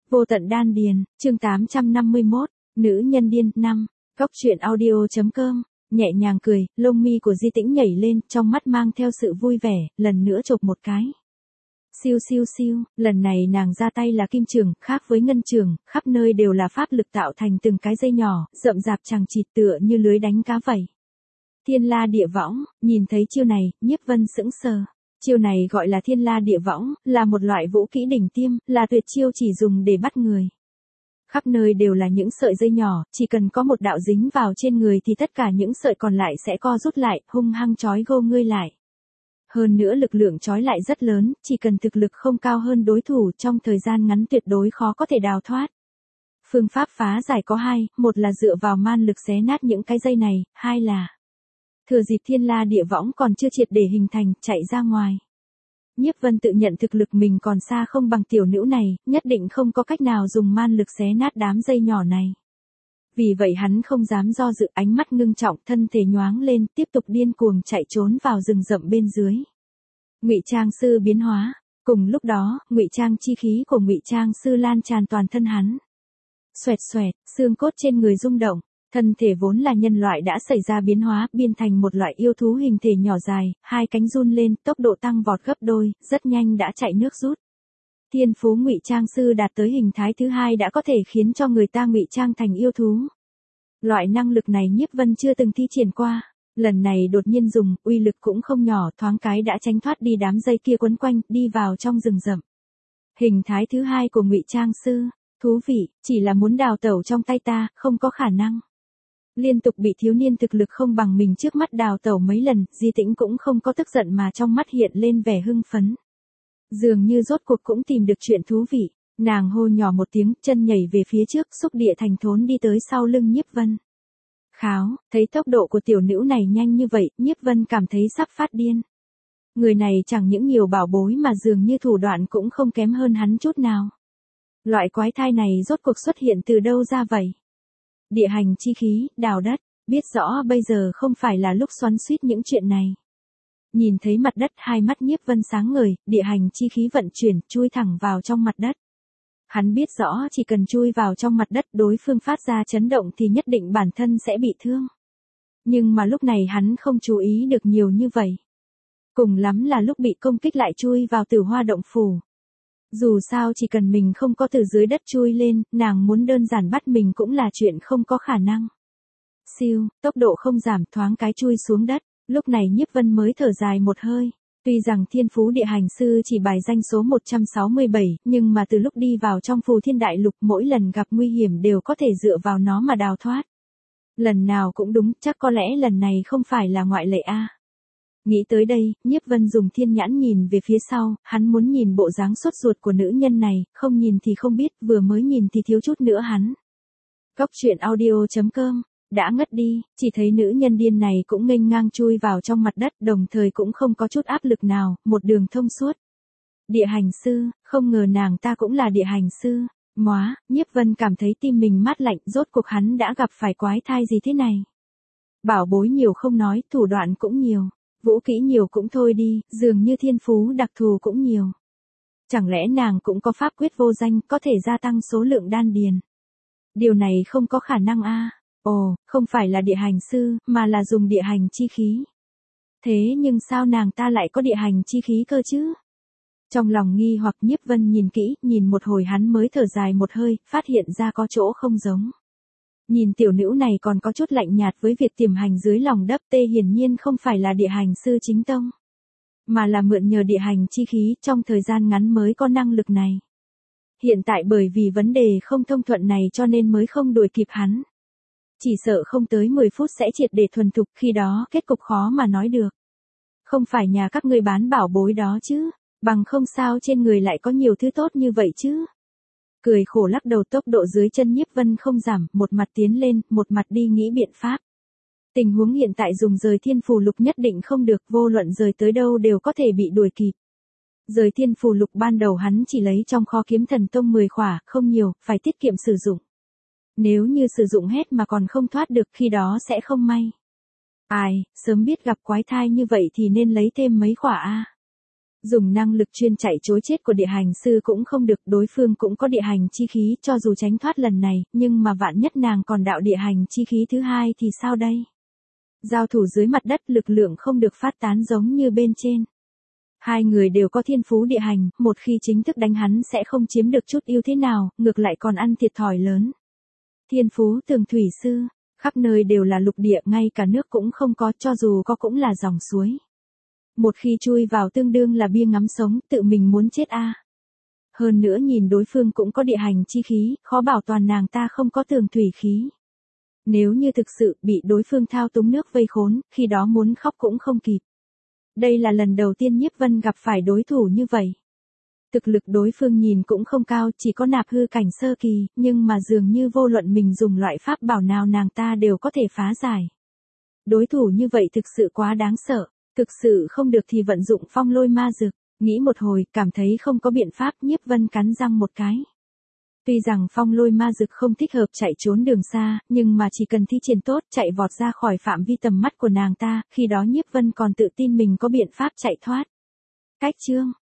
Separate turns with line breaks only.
Vô tận đan điền, chương 851, nữ nhân điên 5, góc truyện audio.com, nhẹ nhàng cười, lông mi của Di Tĩnh nhảy lên, trong mắt mang theo sự vui vẻ, lần nữa chộp một cái. Siêu siêu siêu, lần này nàng ra tay là kim trường, khác với ngân trường, khắp nơi đều là pháp lực tạo thành từng cái dây nhỏ, rậm rạp chằng chịt tựa như lưới đánh cá vậy. Thiên la địa võng, nhìn thấy chiêu này, Nhiếp Vân sững sờ. Chiêu này gọi là thiên la địa võng, là một loại vũ kỹ đỉnh tiêm, là tuyệt chiêu chỉ dùng để bắt người. Khắp nơi đều là những sợi dây nhỏ, chỉ cần có một đạo dính vào trên người thì tất cả những sợi còn lại sẽ co rút lại, hung hăng trói gô ngươi lại. Hơn nữa lực lượng trói lại rất lớn, chỉ cần thực lực không cao hơn đối thủ trong thời gian ngắn tuyệt đối khó có thể đào thoát. Phương pháp phá giải có hai, một là dựa vào man lực xé nát những cái dây này, hai là thừa dịp thiên la địa võng còn chưa triệt để hình thành, chạy ra ngoài. Nhiếp Vân tự nhận thực lực mình còn xa không bằng tiểu nữ này, nhất định không có cách nào dùng man lực xé nát đám dây nhỏ này. Vì vậy hắn không dám do dự, ánh mắt ngưng trọng, thân thể nhoáng lên, tiếp tục điên cuồng chạy trốn vào rừng rậm bên dưới. Ngụy Trang sư biến hóa, cùng lúc đó, ngụy trang chi khí của Ngụy Trang sư lan tràn toàn thân hắn. Xoẹt xoẹt, xương cốt trên người rung động. Thân thể vốn là nhân loại đã xảy ra biến hóa, biến thành một loại yêu thú hình thể nhỏ dài, hai cánh run lên, tốc độ tăng vọt gấp đôi, rất nhanh đã chạy nước rút. Thiên phú Ngụy Trang sư đạt tới hình thái thứ hai đã có thể khiến cho người ta ngụy trang thành yêu thú. Loại năng lực này Nhiếp Vân chưa từng thi triển qua, lần này đột nhiên dùng, uy lực cũng không nhỏ, thoáng cái đã tránh thoát đi đám dây kia quấn quanh, đi vào trong rừng rậm. Hình thái thứ hai của Ngụy Trang sư, thú vị, chỉ là muốn đào tẩu trong tay ta, không có khả năng. Liên tục bị thiếu niên thực lực không bằng mình trước mắt đào tẩu mấy lần, Di Tĩnh cũng không có tức giận mà trong mắt hiện lên vẻ hưng phấn. Dường như rốt cuộc cũng tìm được chuyện thú vị, nàng hô nhỏ một tiếng, chân nhảy về phía trước, xúc địa thành thốn đi tới sau lưng Nhiếp Vân. Kháo, thấy tốc độ của tiểu nữ này nhanh như vậy, Nhiếp Vân cảm thấy sắp phát điên. Người này chẳng những nhiều bảo bối mà dường như thủ đoạn cũng không kém hơn hắn chút nào. Loại quái thai này rốt cuộc xuất hiện từ đâu ra vậy? Địa hành chi khí, đào đất, biết rõ bây giờ không phải là lúc xoắn xuýt những chuyện này. Nhìn thấy mặt đất, hai mắt Nhiếp Vân sáng ngời, địa hành chi khí vận chuyển, chui thẳng vào trong mặt đất. Hắn biết rõ chỉ cần chui vào trong mặt đất đối phương phát ra chấn động thì nhất định bản thân sẽ bị thương. Nhưng mà lúc này hắn không chú ý được nhiều như vậy. Cùng lắm là lúc bị công kích lại chui vào Tử Hoa động phủ. Dù sao chỉ cần mình không có từ dưới đất chui lên, nàng muốn đơn giản bắt mình cũng là chuyện không có khả năng. Siêu, tốc độ không giảm, thoáng cái chui xuống đất, lúc này Nhiếp Vân mới thở dài một hơi. Tuy rằng thiên phú địa hành sư chỉ bài danh số 167, nhưng mà từ lúc đi vào trong Phù Thiên Đại Lục mỗi lần gặp nguy hiểm đều có thể dựa vào nó mà đào thoát. Lần nào cũng đúng, chắc có lẽ lần này không phải là ngoại lệ a. Nghĩ tới đây, Nhiếp Vân dùng thiên nhãn nhìn về phía sau, hắn muốn nhìn bộ dáng sốt ruột của nữ nhân này, không nhìn thì không biết, vừa mới nhìn thì thiếu chút nữa hắn. Góc truyện audio.com, đã ngất đi, chỉ thấy nữ nhân điên này cũng nghênh ngang chui vào trong mặt đất, đồng thời cũng không có chút áp lực nào, một đường thông suốt. Địa hành sư, không ngờ nàng ta cũng là địa hành sư. Móa, Nhiếp Vân cảm thấy tim mình mát lạnh, rốt cuộc hắn đã gặp phải quái thai gì thế này. Bảo bối nhiều không nói, thủ đoạn cũng nhiều. Vũ kỹ nhiều cũng thôi đi, dường như thiên phú đặc thù cũng nhiều. Chẳng lẽ nàng cũng có pháp quyết vô danh, có thể gia tăng số lượng đan điền? Điều này không có khả năng a. Ồ, không phải là địa hành sư, mà là dùng địa hành chi khí. Thế nhưng sao nàng ta lại có địa hành chi khí cơ chứ? Trong lòng nghi hoặc Nhiếp Vân nhìn kỹ, nhìn một hồi hắn mới thở dài một hơi, phát hiện ra có chỗ không giống. Nhìn tiểu nữ này còn có chút lạnh nhạt với việc tiềm hành dưới lòng đất, hiển nhiên không phải là địa hành sư chính tông, mà là mượn nhờ địa hành chi khí trong thời gian ngắn mới có năng lực này. Hiện tại bởi vì vấn đề không thông thuận này cho nên mới không đuổi kịp hắn. Chỉ sợ không tới 10 phút sẽ triệt để thuần thục, khi đó kết cục khó mà nói được. Không phải nhà các ngươi bán bảo bối đó chứ, bằng không sao trên người lại có nhiều thứ tốt như vậy chứ. Cười khổ lắc đầu, tốc độ dưới chân Nhiếp Vân không giảm, một mặt tiến lên, một mặt đi nghĩ biện pháp. Tình huống hiện tại dùng rời thiên phù lục nhất định không được, vô luận rời tới đâu đều có thể bị đuổi kịp. Rời thiên phù lục ban đầu hắn chỉ lấy trong kho kiếm thần tông 10 khỏa, không nhiều, phải tiết kiệm sử dụng. Nếu như sử dụng hết mà còn không thoát được khi đó sẽ không may. Ai, sớm biết gặp quái thai như vậy thì nên lấy thêm mấy khỏa a. Dùng năng lực chuyên chạy chối chết của địa hành sư cũng không được, đối phương cũng có địa hành chi khí, cho dù tránh thoát lần này, nhưng mà vạn nhất nàng còn đạo địa hành chi khí thứ hai thì sao đây? Giao thủ dưới mặt đất lực lượng không được phát tán giống như bên trên. Hai người đều có thiên phú địa hành, một khi chính thức đánh hắn sẽ không chiếm được chút ưu thế nào, ngược lại còn ăn thiệt thòi lớn. Thiên phú tường thủy sư, khắp nơi đều là lục địa, ngay cả nước cũng không có, cho dù có cũng là dòng suối. Một khi chui vào tương đương là bia ngắm sống, tự mình muốn chết a. Hơn nữa nhìn đối phương cũng có địa hành chi khí, khó bảo toàn nàng ta không có tường thủy khí. Nếu như thực sự bị đối phương thao túng nước vây khốn, khi đó muốn khóc cũng không kịp. Đây là lần đầu tiên Nhiếp Vân gặp phải đối thủ như vậy. Thực lực đối phương nhìn cũng không cao, chỉ có nạp hư cảnh sơ kỳ, nhưng mà dường như vô luận mình dùng loại pháp bảo nào nàng ta đều có thể phá giải. Đối thủ như vậy thực sự quá đáng sợ, thực sự không được thì vận dụng phong lôi ma dược. Nghĩ một hồi, cảm thấy không có biện pháp, Nhiếp Vân cắn răng một cái. Tuy rằng phong lôi ma dược không thích hợp chạy trốn đường xa, nhưng mà chỉ cần thi triển tốt, chạy vọt ra khỏi phạm vi tầm mắt của nàng ta, khi đó Nhiếp Vân còn tự tin mình có biện pháp chạy thoát. Cách chương